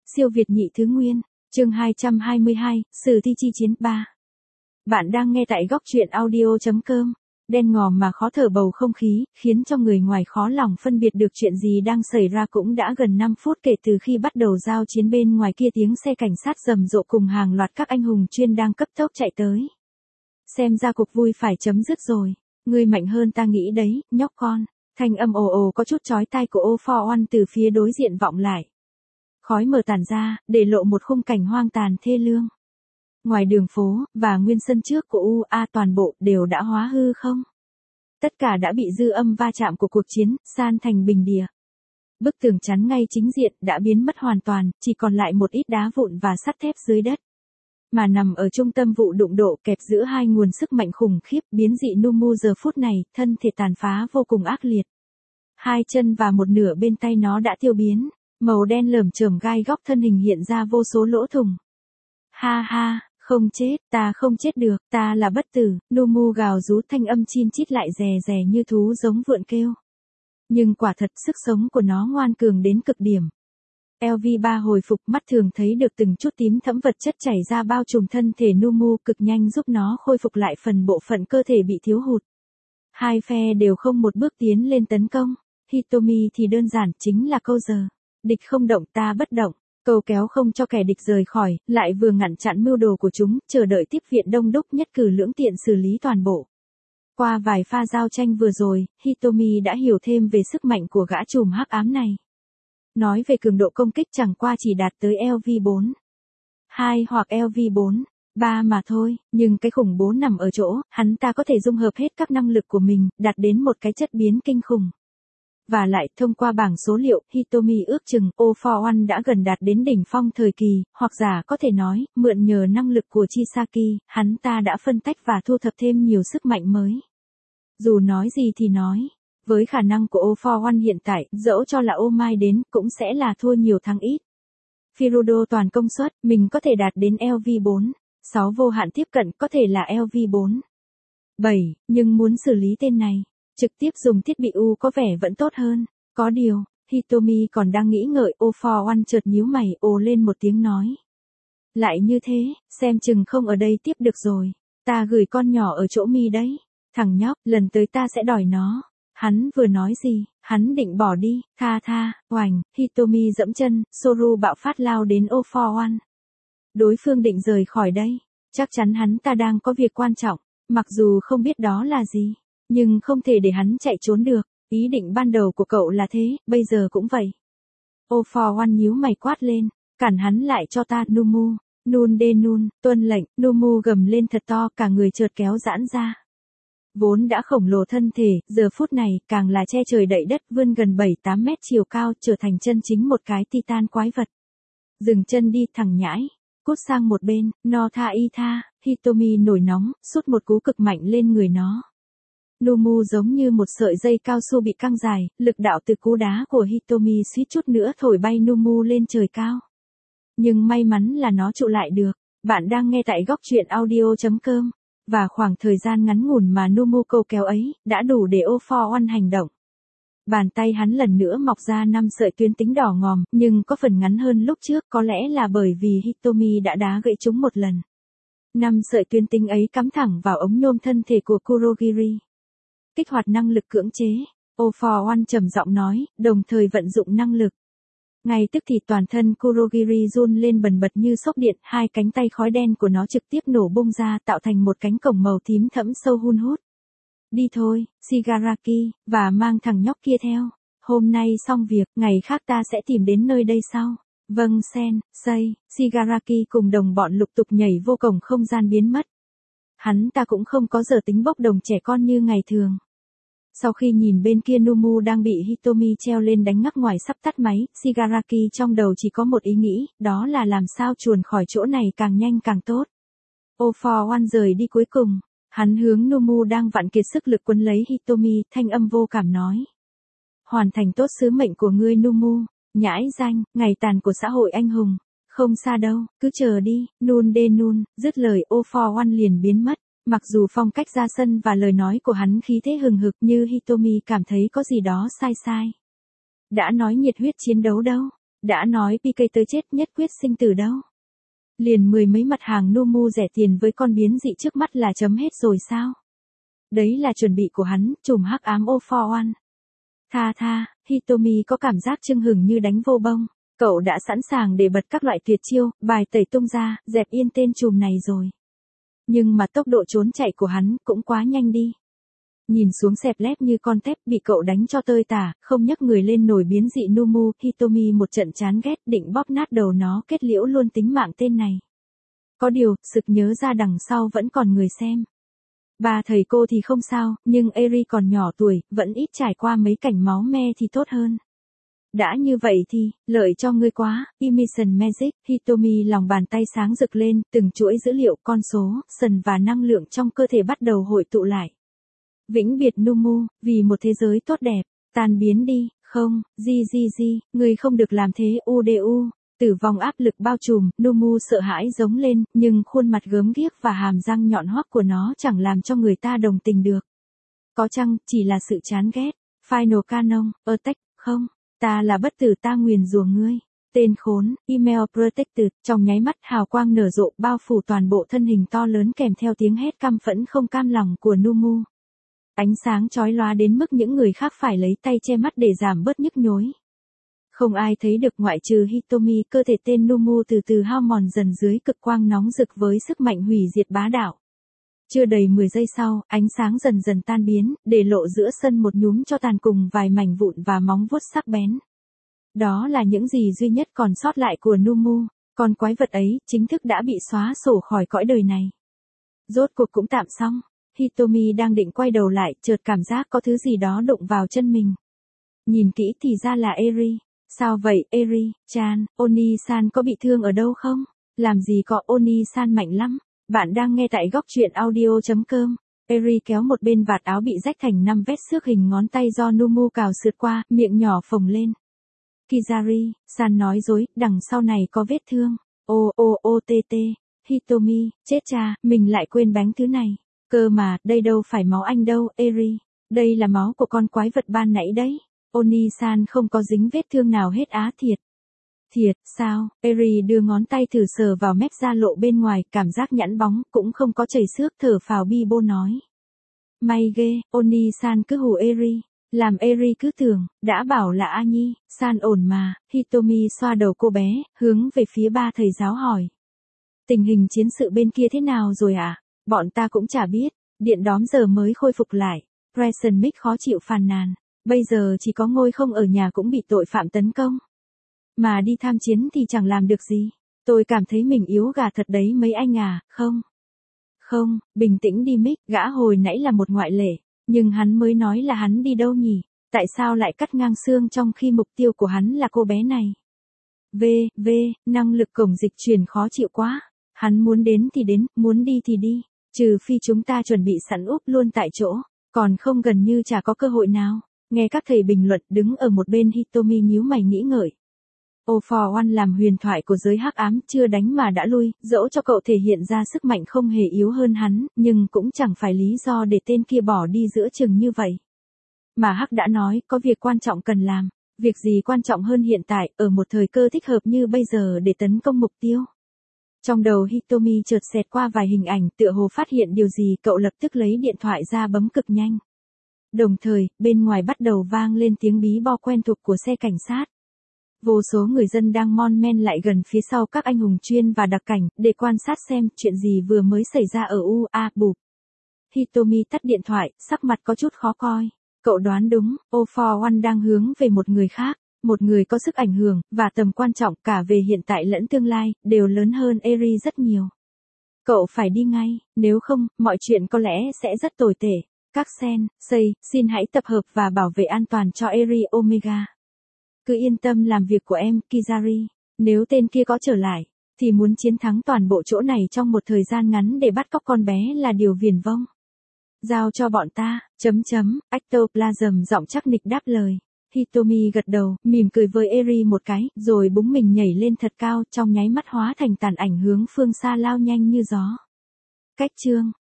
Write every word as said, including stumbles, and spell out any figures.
Siêu Việt nhị thứ nguyên, chương hai trăm hai mươi hai, Sử thi chi chiến ba. Bạn đang nghe tại góc truyện audio chấm com. Đen ngòm mà khó thở bầu không khí, khiến cho người ngoài khó lòng phân biệt được chuyện gì đang xảy ra. Cũng đã gần năm phút kể từ khi bắt đầu giao chiến, bên ngoài kia tiếng xe cảnh sát rầm rộ cùng hàng loạt các anh hùng chuyên đang cấp tốc chạy tới. Xem ra cuộc vui phải chấm dứt rồi. Ngươi mạnh hơn ta nghĩ đấy, nhóc con. Thanh âm ồ ồ có chút chói tai của All for One từ phía đối diện vọng lại. Khói mờ tàn ra, để lộ một khung cảnh hoang tàn thê lương. Ngoài đường phố, và nguyên sân trước của u a toàn bộ đều đã hóa hư không. Tất cả đã bị dư âm va chạm của cuộc chiến, san thành bình địa. Bức tường chắn ngay chính diện đã biến mất hoàn toàn, chỉ còn lại một ít đá vụn và sắt thép dưới đất. Mà nằm ở trung tâm vụ đụng độ kẹp giữa hai nguồn sức mạnh khủng khiếp, biến dị Numu giờ phút này, thân thể tàn phá vô cùng ác liệt. Hai chân và một nửa bên tay nó đã tiêu biến. Màu đen lởm chởm gai góc thân hình hiện ra vô số lỗ thủng. Ha ha, không chết, ta không chết được, ta là bất tử. Numu gào rú, thanh âm chin chít lại rè rè như thú giống vượn kêu. Nhưng quả thật sức sống của nó ngoan cường đến cực điểm. lờ vê ba hồi phục, mắt thường thấy được từng chút tím thẫm vật chất chảy ra bao trùm thân thể Numu, cực nhanh giúp nó khôi phục lại phần bộ phận cơ thể bị thiếu hụt. Hai phe đều không một bước tiến lên tấn công. Hitomi thì đơn giản, chính là câu giờ. Địch không động ta bất động, câu kéo không cho kẻ địch rời khỏi, lại vừa ngăn chặn mưu đồ của chúng, chờ đợi tiếp viện đông đúc, nhất cử lưỡng tiện xử lý toàn bộ. Qua vài pha giao tranh vừa rồi, Hitomi đã hiểu thêm về sức mạnh của gã trùm hắc ám này. Nói về cường độ công kích chẳng qua chỉ đạt tới lờ vê bốn. hai hoặc lờ vê bốn, ba mà thôi, nhưng cái khủng bố nằm ở chỗ, hắn ta có thể dung hợp hết các năng lực của mình, đạt đến một cái chất biến kinh khủng. Và lại, thông qua bảng số liệu, Hitomi ước chừng All for One đã gần đạt đến đỉnh phong thời kỳ, hoặc giả có thể nói, mượn nhờ năng lực của Chisaki, hắn ta đã phân tách và thu thập thêm nhiều sức mạnh mới. Dù nói gì thì nói, với khả năng của All for One hiện tại, dẫu cho là Oh My đến, cũng sẽ là thua nhiều thắng ít. Firudo toàn công suất, mình có thể đạt đến lờ vê bốn. sáu vô hạn tiếp cận có thể là lờ vê bốn. bảy, nhưng muốn xử lý tên này. Trực tiếp dùng thiết bị U có vẻ vẫn tốt hơn. Có điều, Hitomi còn đang nghĩ ngợi, All for One chợt nhíu mày, ồ lên một tiếng nói. Lại như thế, xem chừng không ở đây tiếp được rồi. Ta gửi con nhỏ ở chỗ mi đấy. Thằng nhóc, lần tới ta sẽ đòi nó. Hắn vừa nói gì, hắn định bỏ đi, tha tha, oành, Hitomi dẫm chân, Soru bạo phát lao đến All for One. Đối phương định rời khỏi đây. Chắc chắn hắn ta đang có việc quan trọng, mặc dù không biết đó là gì. Nhưng không thể để hắn chạy trốn được, ý định ban đầu của cậu là thế, bây giờ cũng vậy. All for One nhíu mày quát lên, cản hắn lại cho ta, Numu. Nun de nun, tuân lệnh, Numu gầm lên thật to, cả người chợt kéo giãn ra. Vốn đã khổng lồ thân thể, giờ phút này, càng là che trời đậy đất, vươn gần bảy tám mét chiều cao, trở thành chân chính một cái titan quái vật. Dừng chân đi, thằng nhãi. Cút sang một bên, no tha y tha. Hitomi nổi nóng, sút một cú cực mạnh lên người nó. Numu giống như một sợi dây cao su bị căng dài, lực đạo từ cú đá của Hitomi suýt chút nữa thổi bay Numu lên trời cao. Nhưng may mắn là nó trụ lại được. Bạn đang nghe tại góc truyện audio chấm com. Và khoảng thời gian ngắn ngủn mà Numu câu kéo ấy, đã đủ để All for One hành động. Bàn tay hắn lần nữa mọc ra năm sợi tuyến tính đỏ ngòm, nhưng có phần ngắn hơn lúc trước, có lẽ là bởi vì Hitomi đã đá gãy chúng một lần. Năm sợi tuyến tính ấy cắm thẳng vào ống nhôm thân thể của Kurogiri. Kích hoạt năng lực cưỡng chế, All for One trầm giọng nói, đồng thời vận dụng năng lực. Ngay tức thì toàn thân Kurogiri run lên bần bật như sốc điện, hai cánh tay khói đen của nó trực tiếp nổ bung ra tạo thành một cánh cổng màu tím thẫm sâu hun hút. Đi thôi, Shigaraki, và mang thằng nhóc kia theo. Hôm nay xong việc, ngày khác ta sẽ tìm đến nơi đây sau. Vâng Sen, Sei, Shigaraki cùng đồng bọn lục tục nhảy vô cổng không gian biến mất. Hắn ta cũng không có giờ tính bốc đồng trẻ con như ngày thường. Sau khi nhìn bên kia Numu đang bị Hitomi treo lên đánh ngắc ngoài sắp tắt máy, Shigaraki trong đầu chỉ có một ý nghĩ, đó là làm sao chuồn khỏi chỗ này càng nhanh càng tốt. All for One rời đi cuối cùng, hắn hướng Numu đang vặn kiệt sức lực quấn lấy Hitomi, thanh âm vô cảm nói. Hoàn thành tốt sứ mệnh của ngươi Numu, nhãi danh, ngày tàn của xã hội anh hùng, không xa đâu, cứ chờ đi, nun de nun, dứt lời All for One liền biến mất. Mặc dù phong cách ra sân và lời nói của hắn khí thế hừng hực như Hitomi cảm thấy có gì đó sai sai. Đã nói nhiệt huyết chiến đấu đâu, Đã nói pê ca tới chết nhất quyết sinh tử đâu. Liền mười mấy mặt hàng Numu rẻ tiền với con biến dị trước mắt là chấm hết rồi sao? Đấy là chuẩn bị của hắn, trùm hắc ám All for One. Tha tha, Hitomi có cảm giác chưng hừng như đánh vô bông. Cậu đã sẵn sàng để bật các loại tuyệt chiêu, bài tẩy tung ra, dẹp yên tên trùm này rồi. Nhưng mà tốc độ trốn chạy của hắn cũng quá nhanh đi. Nhìn xuống xẹp lép như con tép bị cậu đánh cho tơi tả, không nhấc người lên nổi biến dị Numu, Hitomi một trận chán ghét định bóp nát đầu nó kết liễu luôn tính mạng tên này. Có điều, sực nhớ ra đằng sau vẫn còn người xem. Ba thầy cô thì không sao, nhưng Eri còn nhỏ tuổi, vẫn ít trải qua mấy cảnh máu me thì tốt hơn. Đã như vậy thì, lợi cho ngươi quá, Emission Magic, Hitomi lòng bàn tay sáng rực lên, từng chuỗi dữ liệu, con số, sần và năng lượng trong cơ thể bắt đầu hội tụ lại. Vĩnh biệt Numu, vì một thế giới tốt đẹp, tan biến đi, không, di di di, ngươi không được làm thế, u đê u, tử vong áp lực bao trùm, Numu sợ hãi giống lên, nhưng khuôn mặt gớm ghiếc và hàm răng nhọn hoắt của nó chẳng làm cho người ta đồng tình được. Có chăng, chỉ là sự chán ghét, Final Canon, Attack, không, ta là bất tử ta nguyền rủa ngươi. Tên khốn, Email Protected, trong nháy mắt hào quang nở rộ bao phủ toàn bộ thân hình to lớn kèm theo tiếng hét căm phẫn không cam lòng của Numu. Ánh sáng chói lóa đến mức những người khác phải lấy tay che mắt để giảm bớt nhức nhối. Không ai thấy được ngoại trừ Hitomi, cơ thể tên Numu từ từ hao mòn dần dưới cực quang nóng rực với sức mạnh hủy diệt bá đạo. Chưa đầy mười giây sau, ánh sáng dần dần tan biến, để lộ giữa sân một nhúm tro tàn cùng vài mảnh vụn và móng vuốt sắc bén. Đó là những gì duy nhất còn sót lại của Numu, còn quái vật ấy chính thức đã bị xóa sổ khỏi cõi đời này. Rốt cuộc cũng tạm xong. Hitomi đang định quay đầu lại, chợt cảm giác có thứ gì đó đụng vào chân mình. Nhìn kỹ thì ra là Eri. Sao vậy, Eri-chan, Oni-san có bị thương ở đâu không? Làm gì có, Oni-san mạnh lắm. Bạn đang nghe tại góc truyện audio chấm com. Eri kéo một bên vạt áo bị rách thành năm vết xước hình ngón tay do Numu cào sượt qua, miệng nhỏ phồng lên. Kizari-san nói dối, đằng sau này có vết thương. Ô ô ô tê tê. Hitomi, chết cha, mình lại quên bánh thứ này. Cơ mà, đây đâu phải máu anh đâu, Eri. Đây là máu của con quái vật ban nãy đấy. Oni-san không có dính vết thương nào hết á thiệt. Thiệt, sao? Eri đưa ngón tay thử sờ vào mép da lộ bên ngoài, cảm giác nhẵn bóng, cũng không có chảy xước, thở phào bi bô nói. May ghê, Oni-san cứ hù Eri. Làm Eri cứ tưởng, đã bảo là A Nhi, san ổn mà. Hitomi xoa đầu cô bé, hướng về phía ba thầy giáo hỏi. Tình hình chiến sự bên kia thế nào rồi ạ? À? Bọn ta cũng chả biết, điện đóm giờ mới khôi phục lại. Preston Mick khó chịu phàn nàn. Bây giờ chỉ có ngôi không ở nhà cũng bị tội phạm tấn công. Mà đi tham chiến thì chẳng làm được gì. Tôi cảm thấy mình yếu gà thật đấy mấy anh à, không? Không, bình tĩnh đi Mick, gã hồi nãy là một ngoại lệ. Nhưng hắn mới nói là hắn đi đâu nhỉ? Tại sao lại cắt ngang xương trong khi mục tiêu của hắn là cô bé này? V, V, năng lực cổng dịch truyền khó chịu quá. Hắn muốn đến thì đến, muốn đi thì đi. Trừ phi chúng ta chuẩn bị sẵn úp luôn tại chỗ. Còn không gần như chả có cơ hội nào. Nghe các thầy bình luận, đứng ở một bên Hitomi nhíu mày nghĩ ngợi. All for One làm huyền thoại của giới hắc ám, chưa đánh mà đã lui, dẫu cho cậu thể hiện ra sức mạnh không hề yếu hơn hắn, nhưng cũng chẳng phải lý do để tên kia bỏ đi giữa chừng như vậy. Mà Hắc đã nói, có việc quan trọng cần làm. Việc gì quan trọng hơn hiện tại, ở một thời cơ thích hợp như bây giờ để tấn công mục tiêu. Trong đầu Hitomi chợt xẹt qua vài hình ảnh, tựa hồ phát hiện điều gì, cậu lập tức lấy điện thoại ra bấm cực nhanh. Đồng thời, bên ngoài bắt đầu vang lên tiếng bí bo quen thuộc của xe cảnh sát. Vô số người dân đang mon men lại gần phía sau các anh hùng chuyên và đặc cảnh, để quan sát xem chuyện gì vừa mới xảy ra ở u a bụp. Hitomi tắt điện thoại, sắc mặt có chút khó coi. Cậu đoán đúng, All for One đang hướng về một người khác, một người có sức ảnh hưởng, và tầm quan trọng cả về hiện tại lẫn tương lai, đều lớn hơn Eri rất nhiều. Cậu phải đi ngay, nếu không, mọi chuyện có lẽ sẽ rất tồi tệ. Các sen, xây, xin hãy tập hợp và bảo vệ an toàn cho Eri Omega. Cứ yên tâm làm việc của em, Kizari. Nếu tên kia có trở lại, thì muốn chiến thắng toàn bộ chỗ này trong một thời gian ngắn để bắt cóc con bé là điều viển vông. Giao cho bọn ta, chấm chấm, Ectoplasm giọng chắc nịch đáp lời. Hitomi gật đầu, mỉm cười với Eri một cái, rồi búng mình nhảy lên thật cao, trong nháy mắt hóa thành tàn ảnh hướng phương xa lao nhanh như gió. Cách chương